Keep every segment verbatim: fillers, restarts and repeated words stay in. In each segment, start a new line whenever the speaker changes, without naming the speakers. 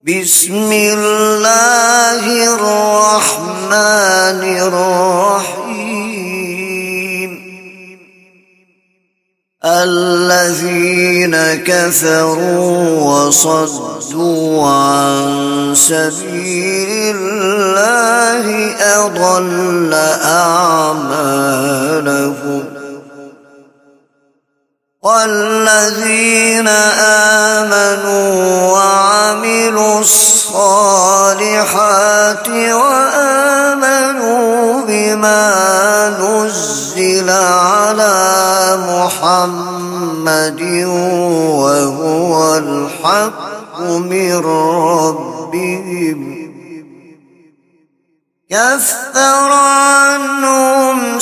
بسم الله الرحمن الرحيم. الذين كفروا وصدوا عن سبيل الله أضل أعمالهم. والذين آمنوا وعملوا الصالحات وآمنوا بما نزل على محمد وهو الحق من ربهم كفر عنهم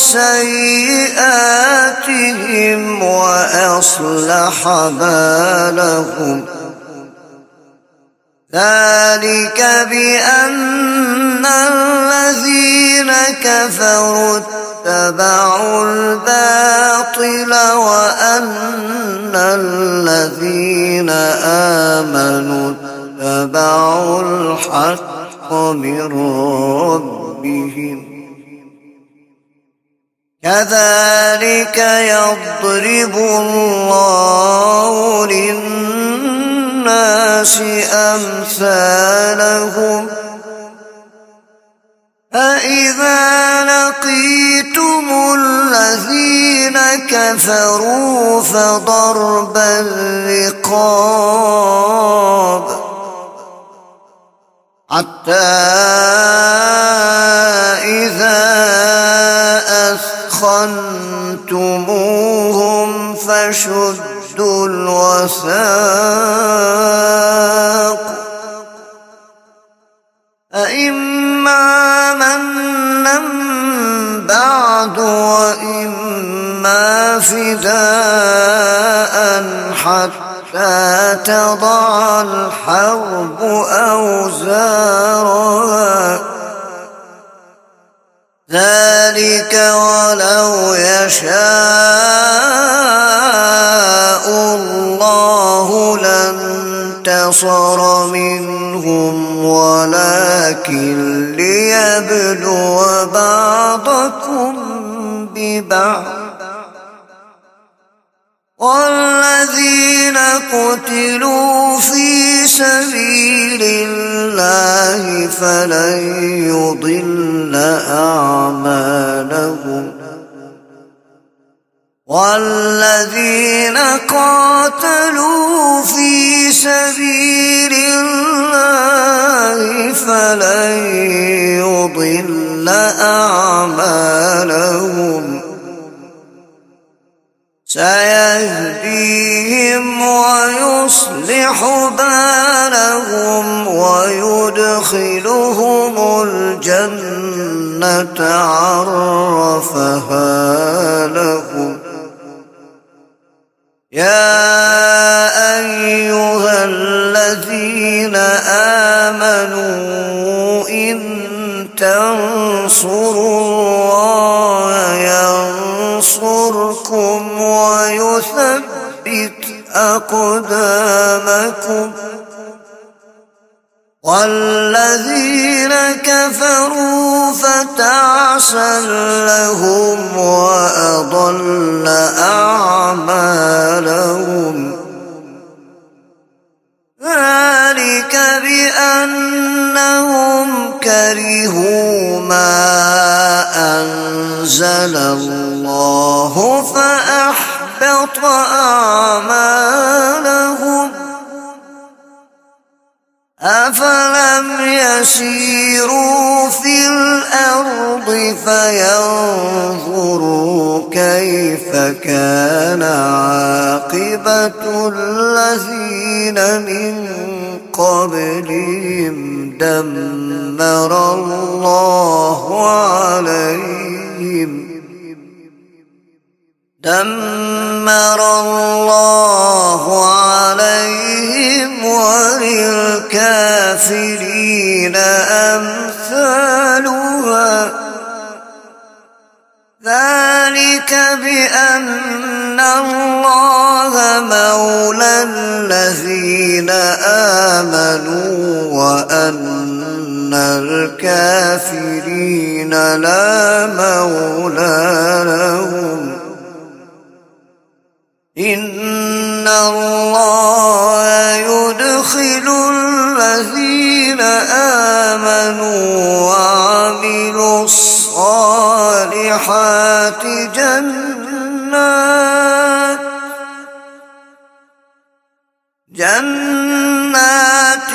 سيئاتهم وأصلح بالهم. ذلك بأن الذين كفروا اتبعوا الباطل وأن الذين آمنوا اتبعوا الحق من ربهم. كذلك يضرب الله للناس أمثالهم. فإذا لقيتم الذين كفروا فضرب الرقاب حتى إذا أثخنتموهم فشدوا الوثاق فإما منا بعد وإما فداء حتى تضع الحرب أوزارها. ذلك ولو يشاء الله لانتصر منهم ولكن ليبلو بعضكم ببعض. والذين قتلوا في سبيل الله فلن يضل أعمالهم. والذين قاتلوا في سبيل الله فلن يضل أعمالهم. سيهديهم ويصلح بالهم ويدخلهم الجنة عرفها لهم. يا أيها الذين آمنوا إن تنصروا الله ينصركم ويثبت أقدامكم. والذين كفروا فتعسا لهم وأضل أعمالهم. ذلك بأنهم كرهوا ما أنزل الله فأحبط أعمالهم. أفلم يسيروا في الأرض فينظروا كيف كان عاقبة الذين من قبلهم دمر الله عليهم دمر الله عليهم وللكافرين أمثالها. ذلك بأن الله مولى الذين آمنوا الكافرين لا مولى لهم. إن الله يدخل الذين آمنوا وعملوا الصالحات جنات جنات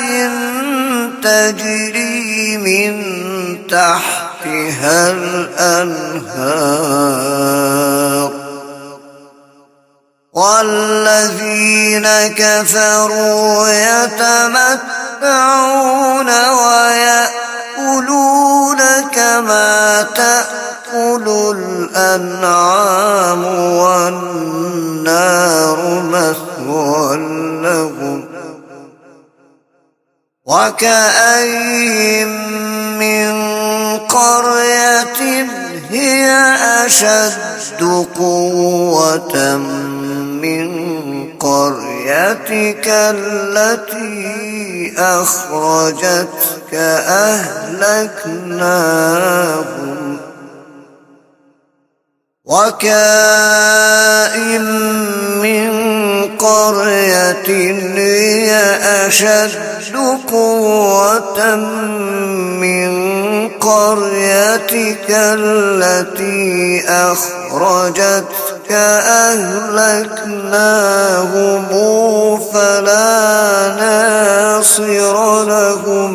تجري من تحتها الأنهار، والذين كفروا يتمتعون ويأكلون كما تأكل الأنعام والنار مثوى لهم. وكأين من قرية هي أشد قوة من قريتك التي أخرجتك أهلكناهم. وكأين من قرية هي أشد قوة من قريتك التي أخرجتك أهلكناهم فلا ناصر لهم.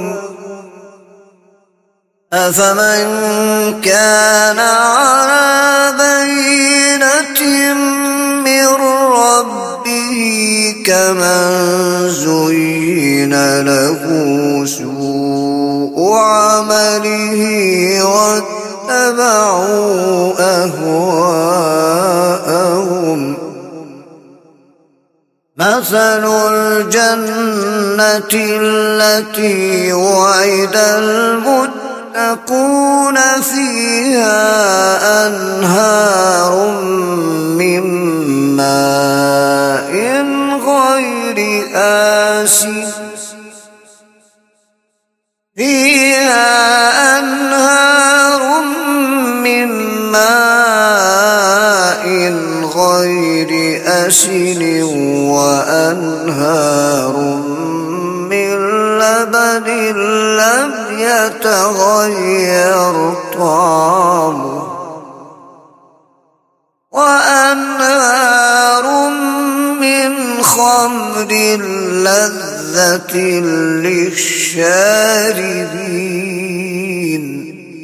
أفمن كان على بينة من ربه كمن زين له سوء عمله واتبعوا أهواءهم. مثل الجنة التي وعد المتقون فيها أنهار من ماء غير آسن فيها أنهار من ماء غير آسن وأنهار من لبن لم يتغير طعمه وأنهار من خمر لذة للشاربين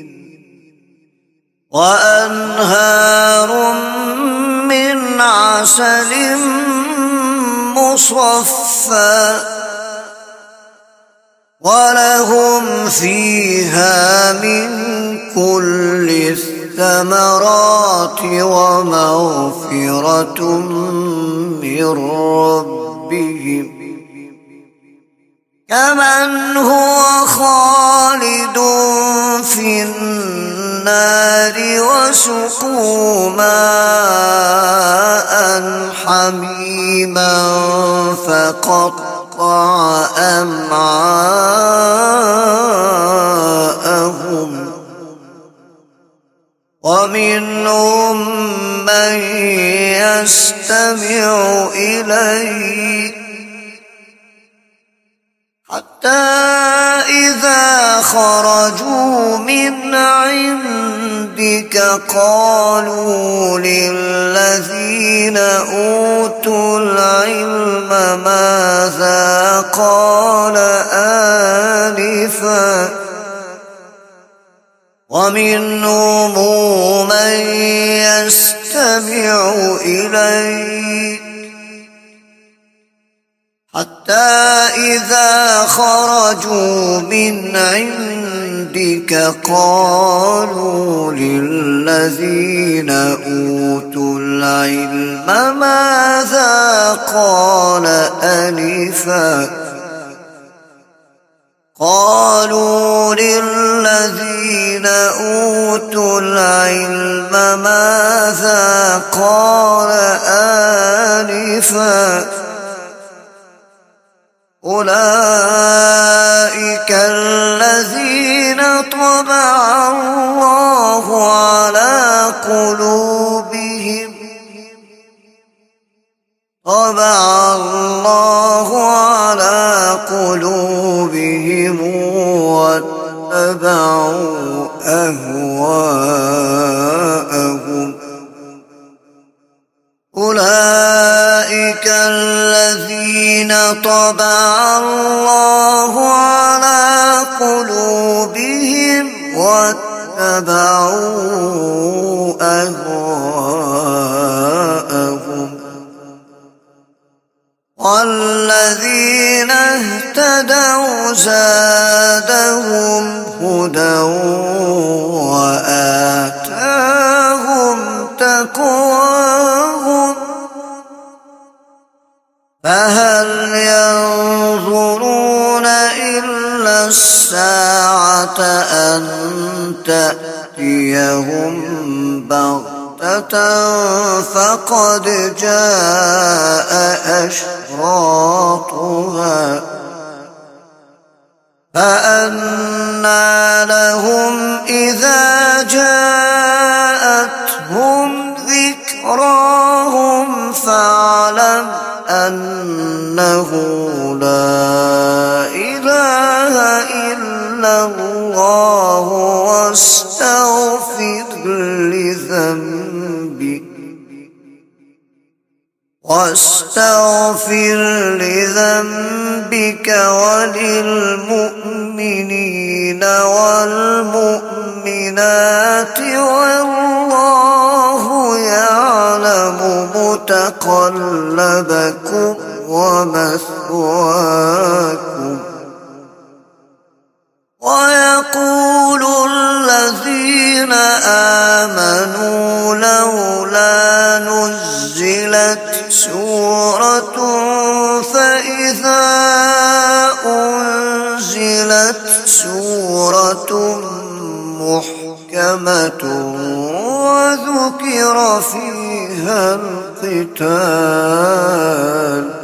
وأنهار من عسل مصفى ولهم فيها من كل الثمرات ومغفرة من ربهم كمن هو خالد في النار وسقوا ماء حميما فقطع أمعاءهم ومنهم من يستمع إليك حتى إذا خرجوا من عندك قالوا للذين أوتوا العلم ماذا قال آنفا ومنهم من يستمع إليك حتى إذا خرجوا من عندك قالوا للذين أوتوا العلم ماذا قال آنفا قالوا للذين أوتوا العلم ماذا قال آنفا أولئك الذين طبع الله على قلوبهم طبع الله على قلوبهم واتبعوا أهواءهم أولئك الذين طبع الله على قلوبهم واتبعوا أهواءهم والذين اهتدوا زادهم هدى وآتاهم تقواهم فهل ينظرون إلا الساعة أن تأتيهم بغتة فقد جاء أشراطها فأنى لهم إذا جاءتهم ذكراهم فاعلم أنه لا إله إلا الله واستغفر لذنبك واستغفر لذنبك وللمؤمنين والمؤمنات والله يعلم متقلبكم ومثواكم ويقول الذين آمنوا لولا نزلت سورة فإذا أنزلت سورة محكمة وذكر فيها القتال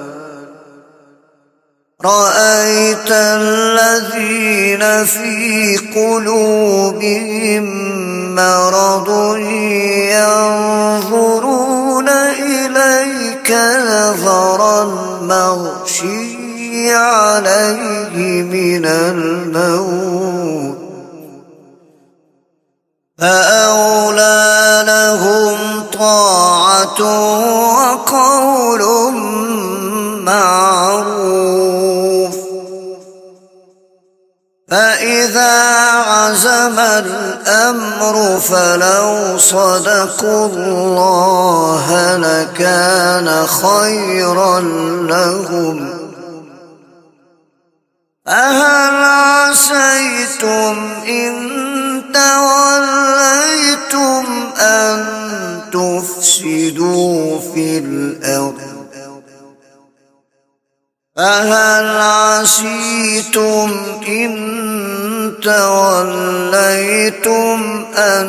رأيت الذين في قلوبهم مرض ينظرون إليك نظر المغشي عليه من الموت فأولى لهم طاعة وقول معروف فإذا عزم الأمر فلو صدقوا الله لكان خيرا لهم فهل عسيتم إن توليتم أن تفسدوا في الأرض فهل عسيتم إن توليتم أن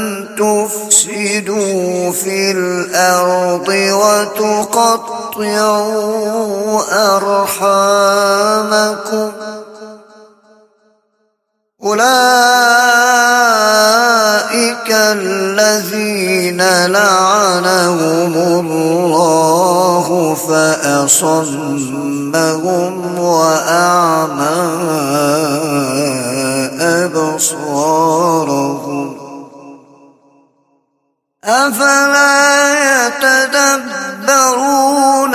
تفسدوا في الأرض وتقطعوا أرحامكم أولئك الذين لعنهم الله فأصمهم وأعمى أبصارهم أفلا يتدبرون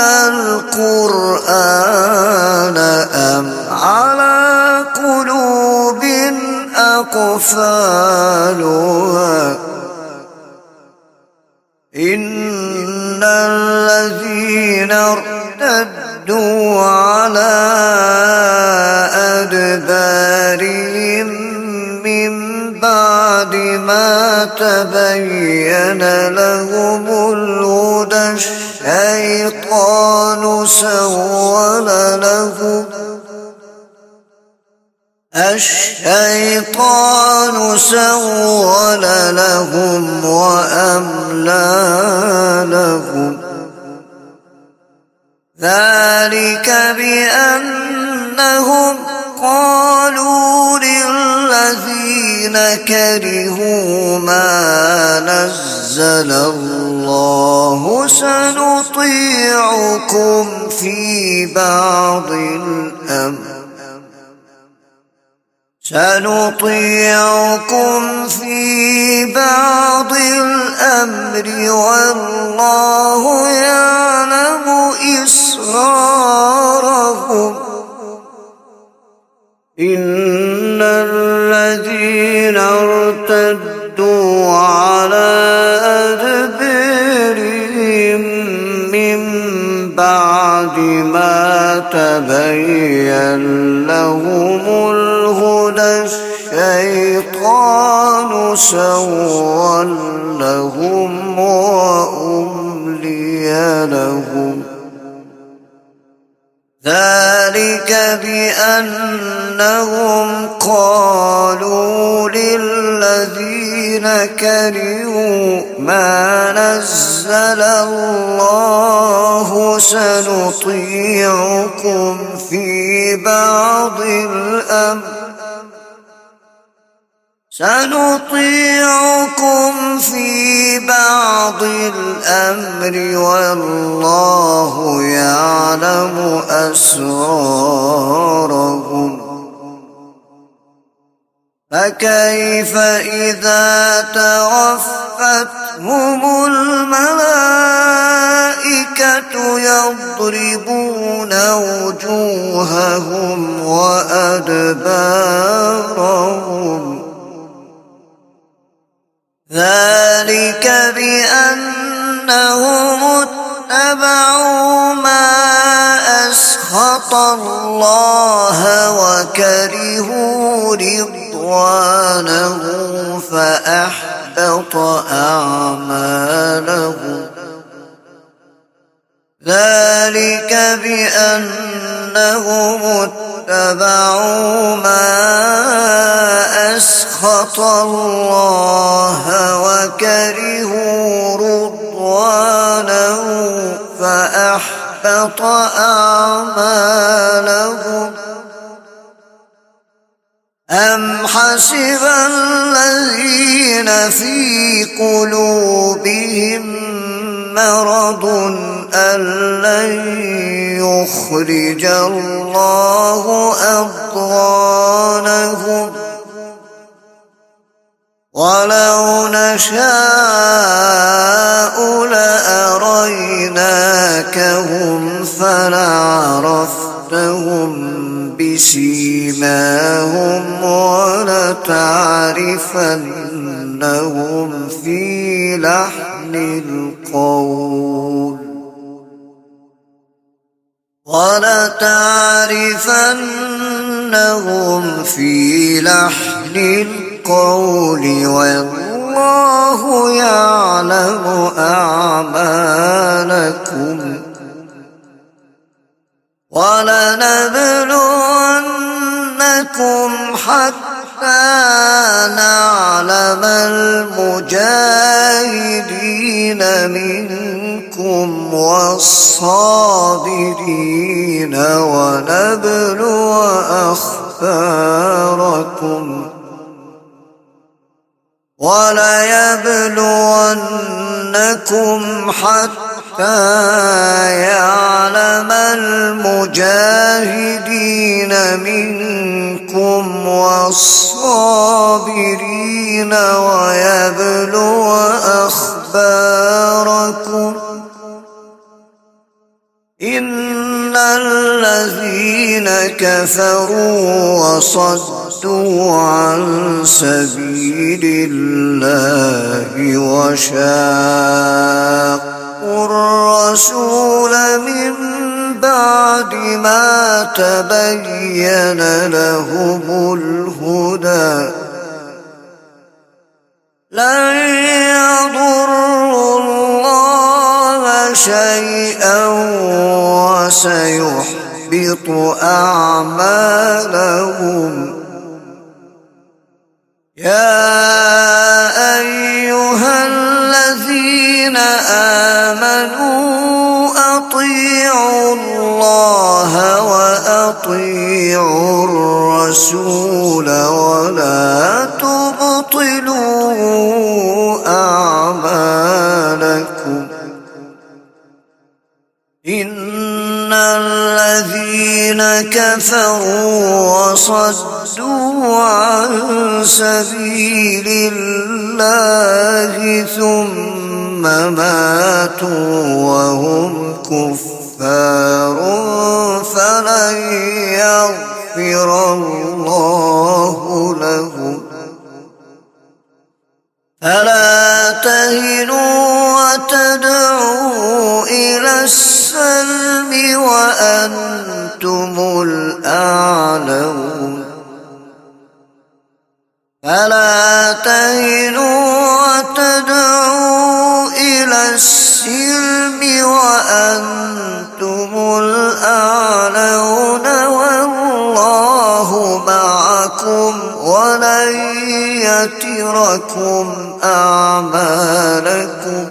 القرآن أم على قلوب أقفالها إن الذين ارتدوا على أدبارهم من بعد ما تبين لهم الهدى الشيطان سول لهم الشيطان سول لهم وأملى لهم ذلك بأنهم قالوا للذين كرهوا ما نزل الله سنطيعكم في بعض الأمر سنطيعكم في بعض الأمر والله يعلم إسراركم إن الذين ارتدوا على أدبارهم من بعد ما تبين لهم الهدى الشيطان سول لهم وأملي لهم ذلك بأنهم قالوا للذين كرهوا ما نزل الله سنطيعكم في بعض الأمر سنطيعكم في بعض الأمر والله يعلم أسرارهم فكيف إذا توفتهم الملائكة يضربون وجوههم وأدبارهم ذلك بأنهم اتبعوا ما أسخط الله وكرهوا رضوانه فأحبط أعمالهم ذلك بأنهم اتبعوا ما أسخط الله وكرهوا رضوانه فأحبط أعمالهم أم حسب الذين في قلوبهم مرض أن لن يخرج الله أضغانهم ولو نشاء لأريناكهم فلعرفتهم بسيماهم ولتعرفنهم في لحن القول ولتعرفنهم في لحن القول والله يعلم أعمالكم ولنبلونكم حتى نعلم المجاهدين منكم والصابرين ونبلو أخباركم وليبلونكم حتى يعلم المجاهدين منكم والصابرين ويبلو أخباركم إن الذين كفروا وصدوا عن سبيل الله وشاقوا الرسول من بعد ما تبين لهم الهدى لن يضروا الله شيئا وسيحبط أعمالهم يا أيها الذين آمنوا أطيعوا الله وأطيعوا الرسول الرسل ولا تبطلوا أعمالكم إن الذين كفروا وصدوا عن سبيل الله ثم ماتوا وهم كفار فلن يغفر الله لهم فلا تهنوا وتدعوا إلى السلم وأنتم الأعلون فلا تهنوا وتدعوا إلى السلم وأنتم الأعلون والله معكم ولن يتركم أعمالكم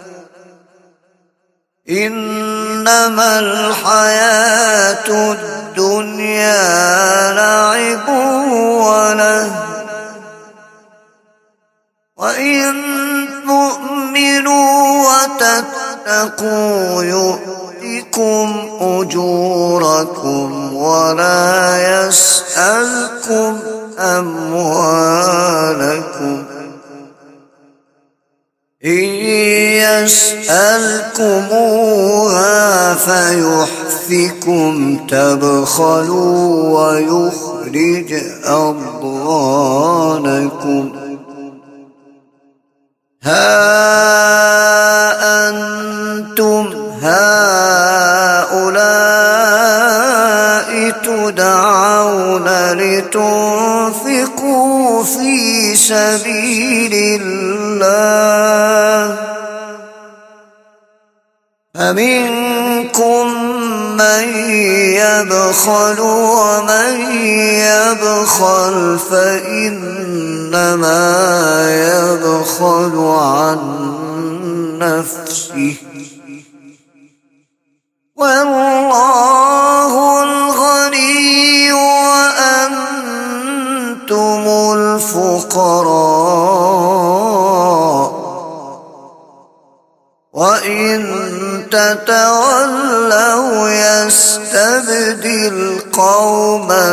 إنما الحياة الدنيا لعب ولهو وإن تؤمنوا وتتقوا يؤتكم أجوركم ولا يسألكم أموالكم إن يسألكموها فيحفكم تبخلوا ويخرج أضغانكم ها أنتم هؤلاء تدعون لتنفقوا في سبيل الله فمنكم من يبخل ومن يبخل فإنما يبخل عن نفسه والله الغني وأنتم الفقراء وإن تتولوا يستبدل قوما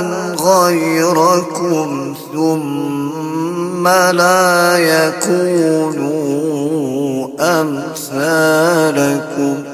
غيركم ثم لا يكونوا أمثالكم